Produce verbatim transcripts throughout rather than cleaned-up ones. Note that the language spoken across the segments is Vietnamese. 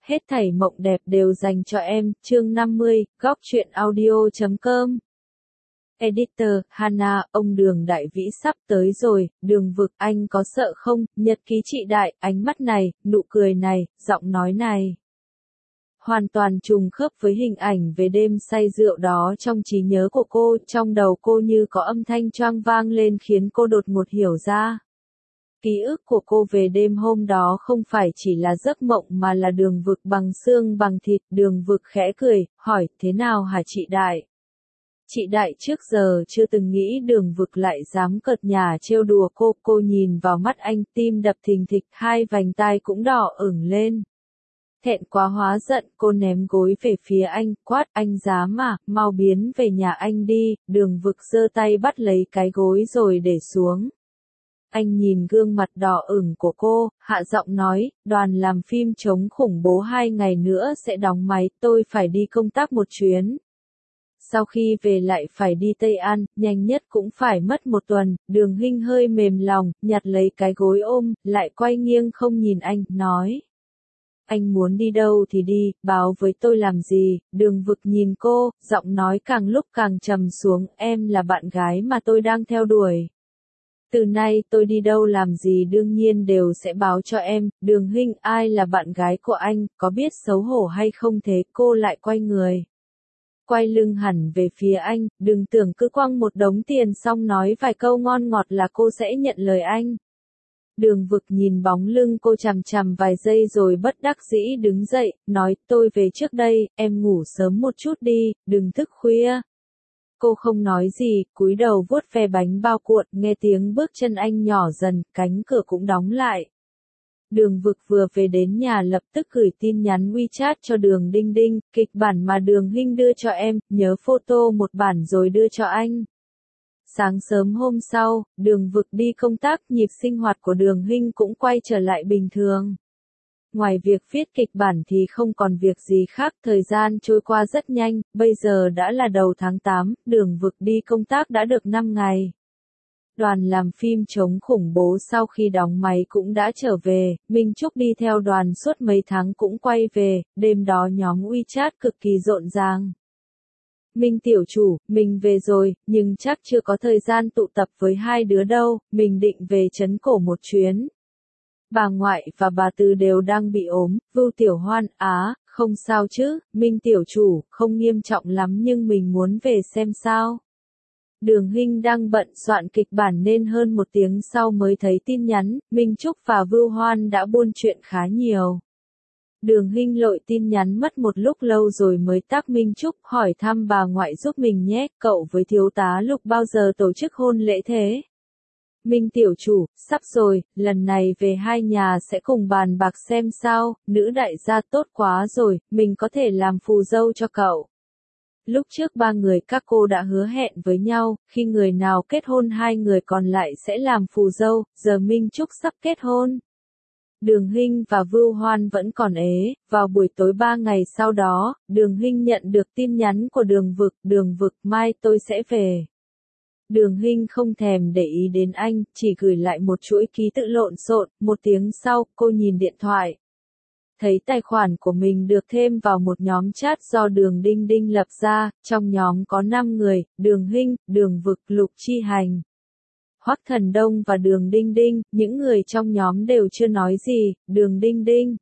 hết thảy mộng đẹp đều dành cho em, chương năm mươi, góc truyện audio chấm com. Editor, Hana, ông Đường Đại Vĩ sắp tới rồi, Đường Vực, anh có sợ không? Nhật ký chị Đại, ánh mắt này, nụ cười này, giọng nói này. Hoàn toàn trùng khớp với hình ảnh về đêm say rượu đó trong trí nhớ của cô, trong đầu cô như có âm thanh choang vang lên khiến cô đột ngột hiểu ra. Ký ức của cô về đêm hôm đó không phải chỉ là giấc mộng mà là Đường Vực bằng xương bằng thịt. Đường Vực khẽ cười, hỏi, thế nào hả chị Đại? Chị Đại trước giờ chưa từng nghĩ Đường Vực lại dám cợt nhả trêu đùa cô. Cô nhìn vào mắt anh, tim đập thình thịch, hai vành tai cũng đỏ ửng lên. Thẹn quá hóa giận, cô ném gối về phía anh, quát, anh dám à, mau biến về nhà anh đi. Đường Vực giơ tay bắt lấy cái gối rồi để xuống. Anh nhìn gương mặt đỏ ửng của cô, hạ giọng nói, đoàn làm phim chống khủng bố hai ngày nữa sẽ đóng máy, tôi phải đi công tác một chuyến. Sau khi về lại phải đi Tây An, nhanh nhất cũng phải mất một tuần. Đường Hinh hơi mềm lòng, nhặt lấy cái gối ôm, lại quay nghiêng không nhìn anh, nói. Anh muốn đi đâu thì đi, báo với tôi làm gì? Đường Vực nhìn cô, giọng nói càng lúc càng trầm xuống, em là bạn gái mà tôi đang theo đuổi. Từ nay tôi đi đâu làm gì đương nhiên đều sẽ báo cho em. Đường Hinh, ai là bạn gái của anh, có biết xấu hổ hay không thế? Cô lại quay người. Quay lưng hẳn về phía anh, đừng tưởng cứ quăng một đống tiền xong nói vài câu ngon ngọt là cô sẽ nhận lời anh. Đường Vực nhìn bóng lưng cô chằm chằm vài giây rồi bất đắc dĩ đứng dậy, nói, tôi về trước đây, em ngủ sớm một chút đi, đừng thức khuya. Cô không nói gì, cúi đầu vuốt ve bánh bao cuộn, nghe tiếng bước chân anh nhỏ dần, cánh cửa cũng đóng lại. Đường Vực vừa về đến nhà lập tức gửi tin nhắn WeChat cho Đường Đinh Đinh, kịch bản mà Đường Hinh đưa cho em, nhớ photo một bản rồi đưa cho anh. Sáng sớm hôm sau, Đường Vực đi công tác, nhịp sinh hoạt của Đường Hinh cũng quay trở lại bình thường. Ngoài việc viết kịch bản thì không còn việc gì khác, thời gian trôi qua rất nhanh, bây giờ đã là đầu tháng tám, Đường Vực đi công tác đã được năm ngày. Đoàn làm phim chống khủng bố sau khi đóng máy cũng đã trở về, Minh Trúc đi theo đoàn suốt mấy tháng cũng quay về, đêm đó nhóm WeChat cực kỳ rộn ràng. Minh tiểu chủ, mình về rồi, nhưng chắc chưa có thời gian tụ tập với hai đứa đâu, mình định về trấn cổ một chuyến. Bà ngoại và bà Từ đều đang bị ốm, Vưu Tiểu Hoan, á, không sao chứ, Minh tiểu chủ, không nghiêm trọng lắm nhưng mình muốn về xem sao. Đường Hinh đang bận soạn kịch bản nên hơn một tiếng sau mới thấy tin nhắn, Minh Trúc và Vưu Hoan đã buôn chuyện khá nhiều. Đường Hinh lội tin nhắn mất một lúc lâu rồi mới tác Minh Trúc, hỏi thăm bà ngoại giúp mình nhé, cậu với thiếu tá Lục bao giờ tổ chức hôn lễ thế? Minh tiểu chủ, sắp rồi, lần này về hai nhà sẽ cùng bàn bạc xem sao, nữ đại gia tốt quá rồi, mình có thể làm phù dâu cho cậu. Lúc trước ba người các cô đã hứa hẹn với nhau, khi người nào kết hôn hai người còn lại sẽ làm phù dâu, giờ Minh Trúc sắp kết hôn. Đường Hinh và Vưu Hoan vẫn còn ế, vào buổi tối ba ngày sau đó, Đường Hinh nhận được tin nhắn của Đường Vực, Đường Vực, mai tôi sẽ về. Đường Hinh không thèm để ý đến anh, chỉ gửi lại một chuỗi ký tự lộn xộn, một tiếng sau, cô nhìn điện thoại. Thấy tài khoản của mình được thêm vào một nhóm chat do Đường Đinh Đinh lập ra, trong nhóm có năm người, Đường Hinh, Đường Vực, Lục Chi Hành, Hoắc Thần Đông và Đường Đinh Đinh, những người trong nhóm đều chưa nói gì. Đường Đinh Đinh,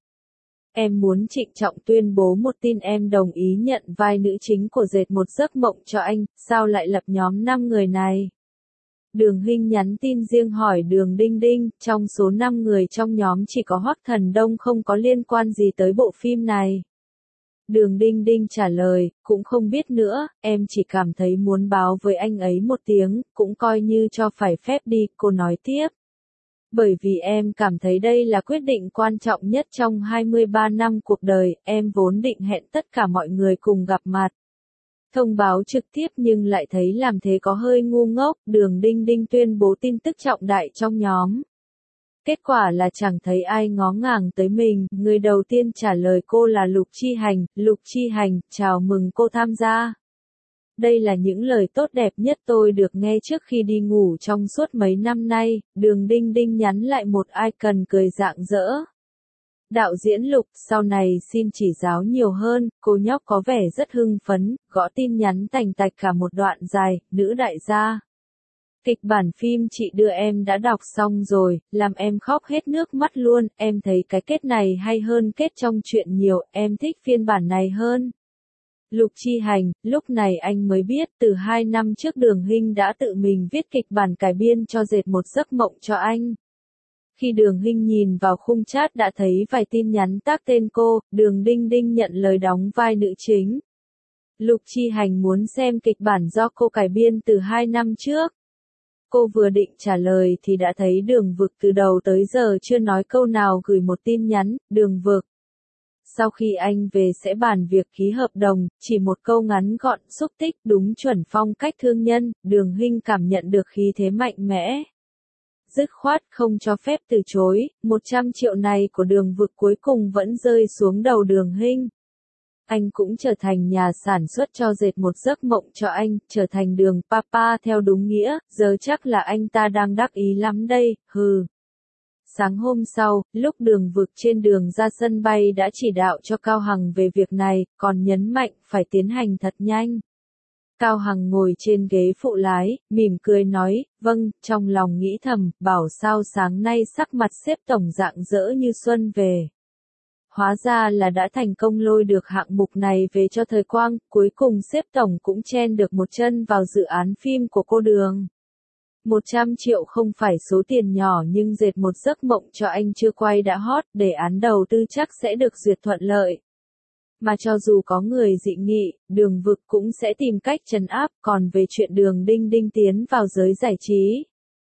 em muốn trịnh trọng tuyên bố một tin, em đồng ý nhận vai nữ chính của Dệt một giấc mộng cho anh, sao lại lập nhóm năm người này? Đường Hinh nhắn tin riêng hỏi Đường Đinh Đinh, trong số năm người trong nhóm chỉ có Hoắc Thần Đông không có liên quan gì tới bộ phim này. Đường Đinh Đinh trả lời, cũng không biết nữa, em chỉ cảm thấy muốn báo với anh ấy một tiếng, cũng coi như cho phải phép đi, cô nói tiếp. Bởi vì em cảm thấy đây là quyết định quan trọng nhất trong hai mươi ba năm cuộc đời, em vốn định hẹn tất cả mọi người cùng gặp mặt. Thông báo trực tiếp nhưng lại thấy làm thế có hơi ngu ngốc, Đường Đinh Đinh tuyên bố tin tức trọng đại trong nhóm. Kết quả là chẳng thấy ai ngó ngàng tới mình, người đầu tiên trả lời cô là Lục Chi Hành, Lục Chi Hành, chào mừng cô tham gia. Đây là những lời tốt đẹp nhất tôi được nghe trước khi đi ngủ trong suốt mấy năm nay, Đường Đinh Đinh nhắn lại một icon cười rạng rỡ. Đạo diễn Lục, sau này xin chỉ giáo nhiều hơn, cô nhóc có vẻ rất hưng phấn, gõ tin nhắn tành tạch cả một đoạn dài, nữ đại gia. Kịch bản phim chị đưa em đã đọc xong rồi, làm em khóc hết nước mắt luôn, em thấy cái kết này hay hơn kết trong truyện nhiều, em thích phiên bản này hơn. Lục Chi Hành, lúc này anh mới biết từ hai năm trước Đường Hinh đã tự mình viết kịch bản cải biên cho Dệt một giấc mộng cho anh. Khi Đường Hinh nhìn vào khung chat đã thấy vài tin nhắn tác tên cô, Đường Đinh Đinh nhận lời đóng vai nữ chính. Lục Chi Hành muốn xem kịch bản do cô cải biên từ hai năm trước. Cô vừa định trả lời thì đã thấy Đường Vực từ đầu tới giờ chưa nói câu nào gửi một tin nhắn, Đường Vực. Sau khi anh về sẽ bàn việc ký hợp đồng, chỉ một câu ngắn gọn, xúc tích, đúng chuẩn phong cách thương nhân, Đường Hinh cảm nhận được khí thế mạnh mẽ. Dứt khoát không cho phép từ chối, một trăm triệu này của Đường Vực cuối cùng vẫn rơi xuống đầu Đường Hinh. Anh cũng trở thành nhà sản xuất cho Dệt một giấc mộng cho anh, trở thành Đường Papa theo đúng nghĩa, giờ chắc là anh ta đang đắc ý lắm đây, hừ. Sáng hôm sau, lúc Đường Vực trên đường ra sân bay đã chỉ đạo cho Cao Hằng về việc này, còn nhấn mạnh phải tiến hành thật nhanh. Cao Hằng ngồi trên ghế phụ lái, mỉm cười nói, vâng, trong lòng nghĩ thầm, bảo sao sáng nay sắc mặt sếp tổng rạng rỡ như xuân về. Hóa ra là đã thành công lôi được hạng mục này về cho Thời Quang, cuối cùng sếp tổng cũng chen được một chân vào dự án phim của cô Đường. một trăm triệu không phải số tiền nhỏ nhưng Dệt một giấc mộng cho anh chưa quay đã hot, đề án đầu tư chắc sẽ được duyệt thuận lợi. Mà cho dù có người dị nghị, Đường Vực cũng sẽ tìm cách trấn áp, còn về chuyện Đường Đinh Đinh tiến vào giới giải trí.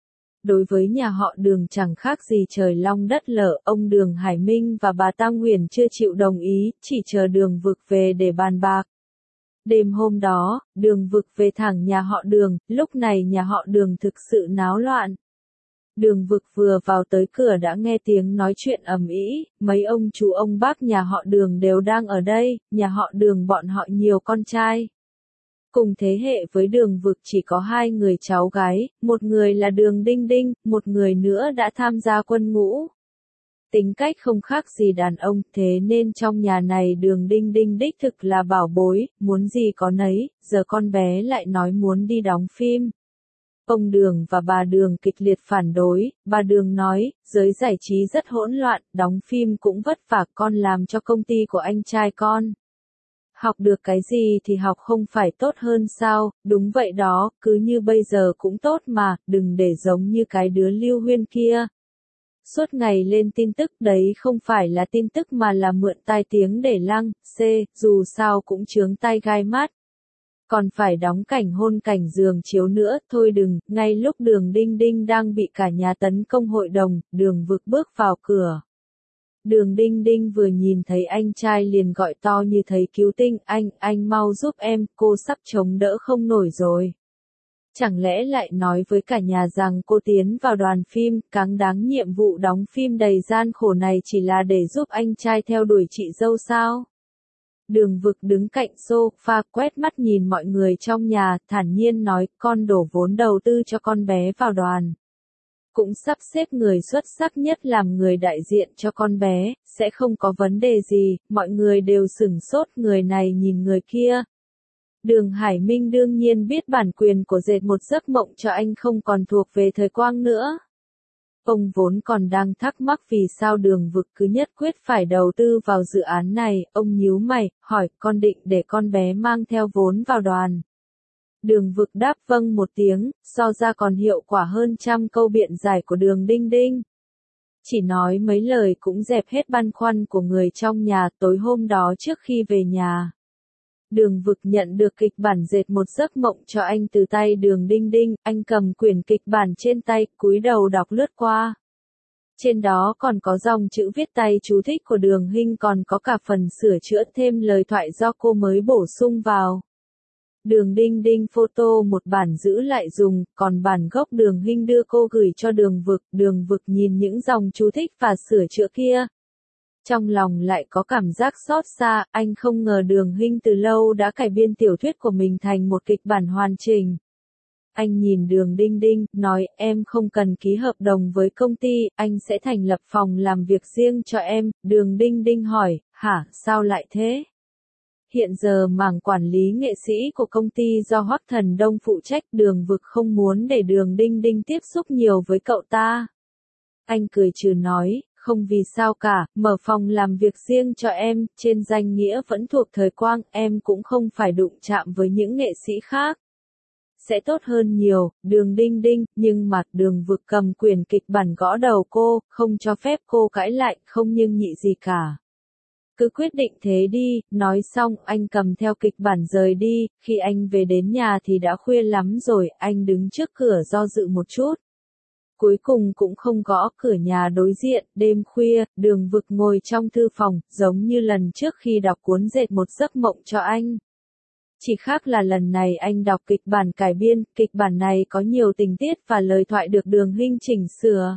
Đối với nhà họ Đường chẳng khác gì trời long đất lở, ông Đường Hải Minh và bà Tăng Huyền chưa chịu đồng ý, chỉ chờ Đường Vực về để bàn bạc. Đêm hôm đó, Đường Vực về thẳng nhà họ Đường, lúc này nhà họ Đường thực sự náo loạn. Đường Vực vừa vào tới cửa đã nghe tiếng nói chuyện ầm ĩ, mấy ông chú ông bác nhà họ Đường đều đang ở đây, nhà họ Đường bọn họ nhiều con trai. Cùng thế hệ với Đường Vực chỉ có hai người cháu gái, một người là Đường Đinh Đinh, một người nữa đã tham gia quân ngũ. Tính cách không khác gì đàn ông, thế nên trong nhà này Đường Đinh Đinh đích thực là bảo bối, muốn gì có nấy, giờ con bé lại nói muốn đi đóng phim. Ông Đường và bà Đường kịch liệt phản đối, bà Đường nói, giới giải trí rất hỗn loạn, đóng phim cũng vất vả, con làm cho công ty của anh trai con. Học được cái gì thì học không phải tốt hơn sao, đúng vậy đó, cứ như bây giờ cũng tốt mà, đừng để giống như cái đứa Lưu Huyên kia. Suốt ngày lên tin tức đấy không phải là tin tức mà là mượn tai tiếng để lăng, c, dù sao cũng chướng tai gai mắt. Còn phải đóng cảnh hôn cảnh giường chiếu nữa, thôi đừng, ngay lúc Đường Đinh Đinh đang bị cả nhà tấn công hội đồng, Đường Vực bước vào cửa. Đường Đinh Đinh vừa nhìn thấy anh trai liền gọi to như thấy cứu tinh, anh, anh mau giúp em, cô sắp chống đỡ không nổi rồi. Chẳng lẽ lại nói với cả nhà rằng cô tiến vào đoàn phim, cáng đáng nhiệm vụ đóng phim đầy gian khổ này chỉ là để giúp anh trai theo đuổi chị dâu sao? Đường Vực đứng cạnh sofa quét mắt nhìn mọi người trong nhà, thản nhiên nói, con đổ vốn đầu tư cho con bé vào đoàn. Cũng sắp xếp người xuất sắc nhất làm người đại diện cho con bé, sẽ không có vấn đề gì, mọi người đều sửng sốt, người này nhìn người kia. Đường Hải Minh đương nhiên biết bản quyền của Dệt một giấc mộng cho anh không còn thuộc về Thời Quang nữa. Ông vốn còn đang thắc mắc vì sao Đường Vực cứ nhất quyết phải đầu tư vào dự án này, ông nhíu mày, hỏi, con định để con bé mang theo vốn vào đoàn. Đường Vực đáp vâng một tiếng, so ra còn hiệu quả hơn trăm câu biện giải của Đường Đinh Đinh. Chỉ nói mấy lời cũng dẹp hết băn khoăn của người trong nhà. Tối hôm đó trước khi về nhà, Đường Vực nhận được kịch bản Dệt một giấc mộng cho anh từ tay Đường Đinh Đinh, anh cầm quyển kịch bản trên tay, cúi đầu đọc lướt qua. Trên đó còn có dòng chữ viết tay chú thích của Đường Hinh, còn có cả phần sửa chữa thêm lời thoại do cô mới bổ sung vào. Đường Đinh Đinh photo một bản giữ lại dùng, còn bản gốc Đường Hinh đưa cô gửi cho Đường Vực. Đường Vực nhìn những dòng chú thích và sửa chữa kia. Trong lòng lại có cảm giác xót xa, anh không ngờ Đường Hinh từ lâu đã cải biên tiểu thuyết của mình thành một kịch bản hoàn chỉnh. Anh nhìn Đường Đinh Đinh, nói em không cần ký hợp đồng với công ty, anh sẽ thành lập phòng làm việc riêng cho em. Đường Đinh Đinh hỏi, hả, sao lại thế? Hiện giờ mảng quản lý nghệ sĩ của công ty do Hoắc Thần Đông phụ trách, Đường Vực không muốn để Đường Đinh Đinh tiếp xúc nhiều với cậu ta. Anh cười trừ nói, không vì sao cả, mở phòng làm việc riêng cho em, trên danh nghĩa vẫn thuộc thời Quang, em cũng không phải đụng chạm với những nghệ sĩ khác. Sẽ tốt hơn nhiều. Đường Đinh Đinh, nhưng mà Đường Vực cầm quyền kịch bản gõ đầu cô, không cho phép cô cãi lại, không nhưng nhị gì cả. Cứ quyết định thế đi. Nói xong, anh cầm theo kịch bản rời đi. Khi anh về đến nhà thì đã khuya lắm rồi, anh đứng trước cửa do dự một chút. Cuối cùng cũng không gõ cửa nhà đối diện. Đêm khuya, Đường Vực ngồi trong thư phòng, giống như lần trước khi đọc cuốn Dệt một giấc mộng cho anh. Chỉ khác là lần này anh đọc kịch bản cải biên, kịch bản này có nhiều tình tiết và lời thoại được Đường Hinh chỉnh sửa.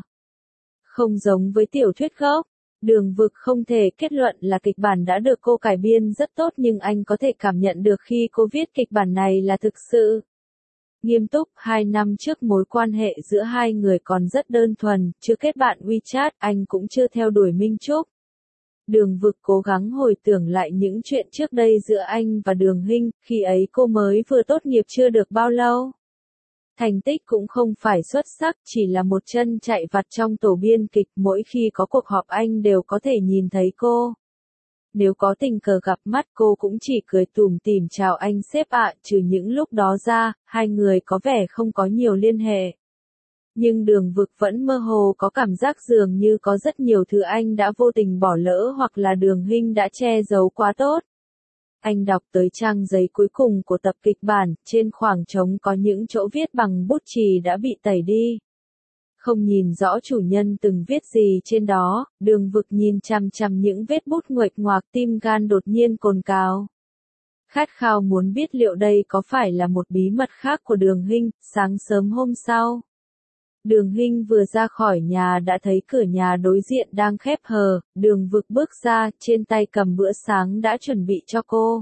Không giống với tiểu thuyết gốc, Đường Vực không thể kết luận là kịch bản đã được cô cải biên rất tốt, nhưng anh có thể cảm nhận được khi cô viết kịch bản này là thực sự nghiêm túc. Hai năm trước mối quan hệ giữa hai người còn rất đơn thuần, chưa kết bạn WeChat, anh cũng chưa theo đuổi Minh Trúc. Đường Vực cố gắng hồi tưởng lại những chuyện trước đây giữa anh và Đường Hinh, khi ấy cô mới vừa tốt nghiệp chưa được bao lâu. Thành tích cũng không phải xuất sắc, chỉ là một chân chạy vặt trong tổ biên kịch, mỗi khi có cuộc họp anh đều có thể nhìn thấy cô. Nếu có tình cờ gặp mắt cô cũng chỉ cười tủm tỉm chào anh sếp ạ, trừ những lúc đó ra, hai người có vẻ không có nhiều liên hệ. Nhưng Đường Vực vẫn mơ hồ có cảm giác dường như có rất nhiều thứ anh đã vô tình bỏ lỡ hoặc là Đường Hinh đã che giấu quá tốt. Anh đọc tới trang giấy cuối cùng của tập kịch bản, trên khoảng trống có những chỗ viết bằng bút chì đã bị tẩy đi. Không nhìn rõ chủ nhân từng viết gì trên đó, Đường Vực nhìn chằm chằm những vết bút nguệch ngoạc, tim gan đột nhiên cồn cào. Khát khao muốn biết liệu đây có phải là một bí mật khác của Đường Hinh. Sáng sớm hôm sau, Đường Hinh vừa ra khỏi nhà đã thấy cửa nhà đối diện đang khép hờ. Đường Vực bước ra, trên tay cầm bữa sáng đã chuẩn bị cho cô.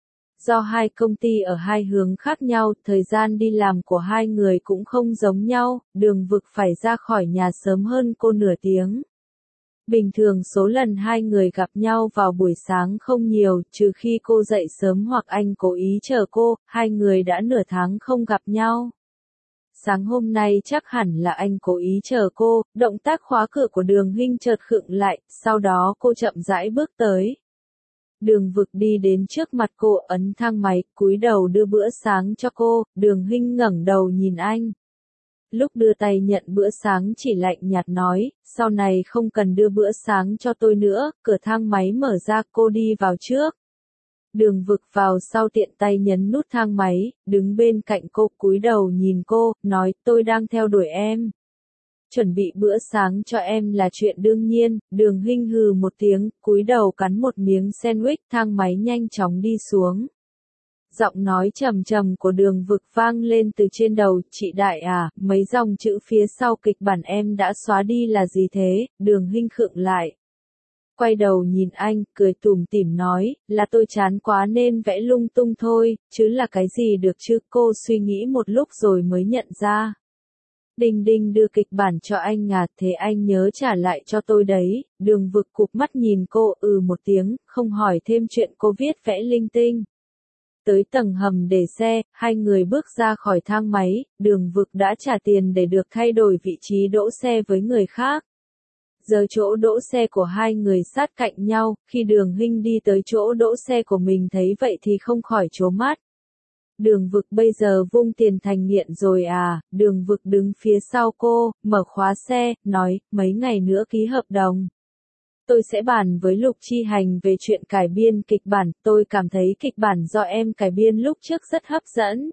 Do hai công ty ở hai hướng khác nhau, thời gian đi làm của hai người cũng không giống nhau, Đường Vực phải ra khỏi nhà sớm hơn cô nửa tiếng. Bình thường số lần hai người gặp nhau vào buổi sáng không nhiều, trừ khi cô dậy sớm hoặc anh cố ý chờ cô, hai người đã nửa tháng không gặp nhau. Sáng hôm nay chắc hẳn là anh cố ý chờ cô. Động tác khóa cửa của Đường Hinh chợt khựng lại, sau đó cô chậm rãi bước tới. Đường Vực đi đến trước mặt cô, ấn thang máy, cúi đầu đưa bữa sáng cho cô. Đường Hinh ngẩng đầu nhìn anh. Lúc đưa tay nhận bữa sáng chỉ lạnh nhạt nói, sau này không cần đưa bữa sáng cho tôi nữa. Cửa thang máy mở ra, cô đi vào trước. Đường Vực vào sau tiện tay nhấn nút thang máy, đứng bên cạnh cô, cúi đầu nhìn cô, nói, tôi đang theo đuổi em. Chuẩn bị bữa sáng cho em là chuyện đương nhiên. Đường Hinh hừ một tiếng, cúi đầu cắn một miếng sandwich, thang máy nhanh chóng đi xuống. Giọng nói trầm trầm của Đường Vực vang lên từ trên đầu, chị Đại à, mấy dòng chữ phía sau kịch bản em đã xóa đi là gì thế? Đường Hinh khựng lại. Quay đầu nhìn anh, cười tủm tỉm nói, là tôi chán quá nên vẽ lung tung thôi, chứ là cái gì được chứ. Cô suy nghĩ một lúc rồi mới nhận ra. Đinh Đinh đưa kịch bản cho anh à, thế anh nhớ trả lại cho tôi đấy. Đường Vực cụp mắt nhìn cô, ừ một tiếng, không hỏi thêm chuyện cô viết vẽ linh tinh. Tới tầng hầm để xe, hai người bước ra khỏi thang máy, Đường Vực đã trả tiền để được thay đổi vị trí đỗ xe với người khác. Giờ chỗ đỗ xe của hai người sát cạnh nhau, khi Đường Hinh đi tới chỗ đỗ xe của mình thấy vậy thì không khỏi trố mắt. Đường Vực bây giờ vung tiền thành nghiện rồi à? Đường Vực đứng phía sau cô, mở khóa xe, nói, mấy ngày nữa ký hợp đồng. Tôi sẽ bàn với Lục Chi Hành về chuyện cải biên kịch bản, tôi cảm thấy kịch bản do em cải biên lúc trước rất hấp dẫn.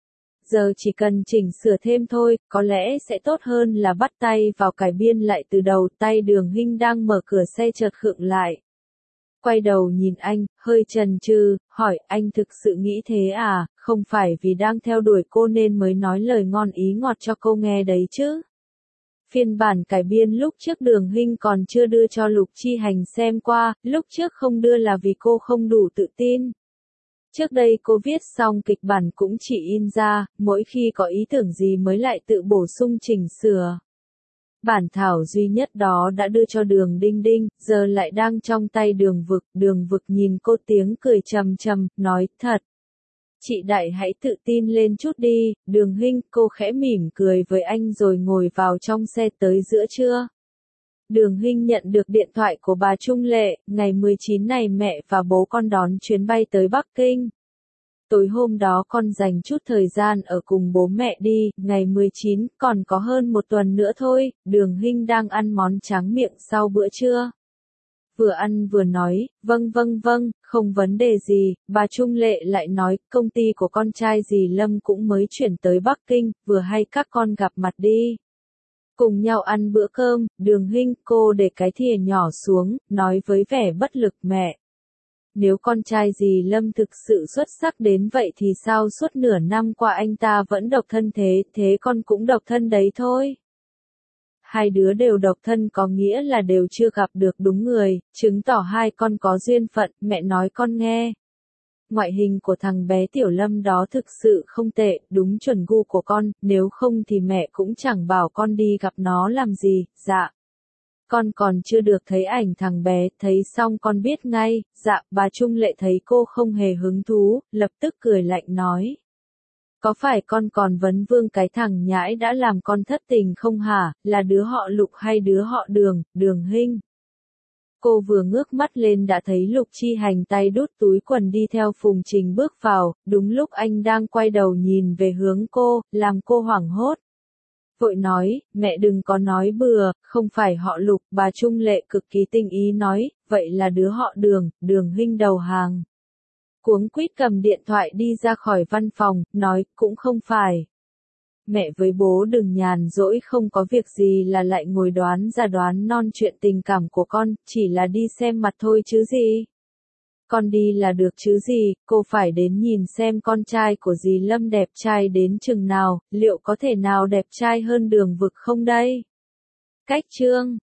Giờ chỉ cần chỉnh sửa thêm thôi, có lẽ sẽ tốt hơn là bắt tay vào cải biên lại từ đầu. Tay Đường Hinh đang mở cửa xe chợt khựng lại. Quay đầu nhìn anh, hơi chần chừ, hỏi, anh thực sự nghĩ thế à, không phải vì đang theo đuổi cô nên mới nói lời ngon ý ngọt cho cô nghe đấy chứ. Phiên bản cải biên lúc trước Đường Hinh còn chưa đưa cho Lục Chi Hành xem qua, lúc trước không đưa là vì cô không đủ tự tin. Trước đây cô viết xong kịch bản cũng chỉ in ra, mỗi khi có ý tưởng gì mới lại tự bổ sung chỉnh sửa. Bản thảo duy nhất đó đã đưa cho Đường Đinh Đinh, giờ lại đang trong tay Đường Vực. Đường Vực nhìn cô tiếng cười trầm trầm, nói, thật. Chị Đại hãy tự tin lên chút đi, Đường Hinh, cô khẽ mỉm cười với anh rồi ngồi vào trong xe tới giữa trưa. Đường Hinh nhận được điện thoại của bà Trung Lệ, ngày mười chín này mẹ và bố con đón chuyến bay tới Bắc Kinh. Tối hôm đó con dành chút thời gian ở cùng bố mẹ đi, ngày mười chín, còn có hơn một tuần nữa thôi. Đường Hinh đang ăn món tráng miệng sau bữa trưa. Vừa ăn vừa nói, vâng vâng vâng, không vấn đề gì. Bà Trung Lệ lại nói, công ty của con trai dì Lâm cũng mới chuyển tới Bắc Kinh, vừa hay các con gặp mặt đi. Cùng nhau ăn bữa cơm, Đường Hinh, cô để cái thìa nhỏ xuống, nói với vẻ bất lực, mẹ. Nếu con trai dì Lâm thực sự xuất sắc đến vậy thì sao suốt nửa năm qua anh ta vẫn độc thân thế, thế con cũng độc thân đấy thôi. Hai đứa đều độc thân có nghĩa là đều chưa gặp được đúng người, chứng tỏ hai con có duyên phận, mẹ nói con nghe. Ngoại hình của thằng bé Tiểu Lâm đó thực sự không tệ, đúng chuẩn gu của con, nếu không thì mẹ cũng chẳng bảo con đi gặp nó làm gì, dạ. Con còn chưa được thấy ảnh thằng bé, thấy xong con biết ngay, dạ. Bà Trung Lệ thấy cô không hề hứng thú, lập tức cười lạnh nói. Có phải con còn vấn vương cái thằng nhãi đã làm con thất tình không hả, là đứa họ Lục hay đứa họ Đường, Đường Hinh? Cô vừa ngước mắt lên đã thấy Lục Chi Hành tay đút túi quần đi theo Phùng Trình bước vào, đúng lúc anh đang quay đầu nhìn về hướng cô, làm cô hoảng hốt. Vội nói, mẹ đừng có nói bừa, không phải họ Lục. Bà Trung Lệ cực kỳ tinh ý nói, vậy là đứa họ Đường, Đường Hinh đầu hàng. Cuống quýt cầm điện thoại đi ra khỏi văn phòng, nói, cũng không phải. Mẹ với bố đừng nhàn rỗi không có việc gì là lại ngồi đoán ra đoán non chuyện tình cảm của con, chỉ là đi xem mặt thôi chứ gì. Con đi là được chứ gì, cô phải đến nhìn xem con trai của dì Lâm đẹp trai đến chừng nào, liệu có thể nào đẹp trai hơn Đường Vực không đây? Cách chương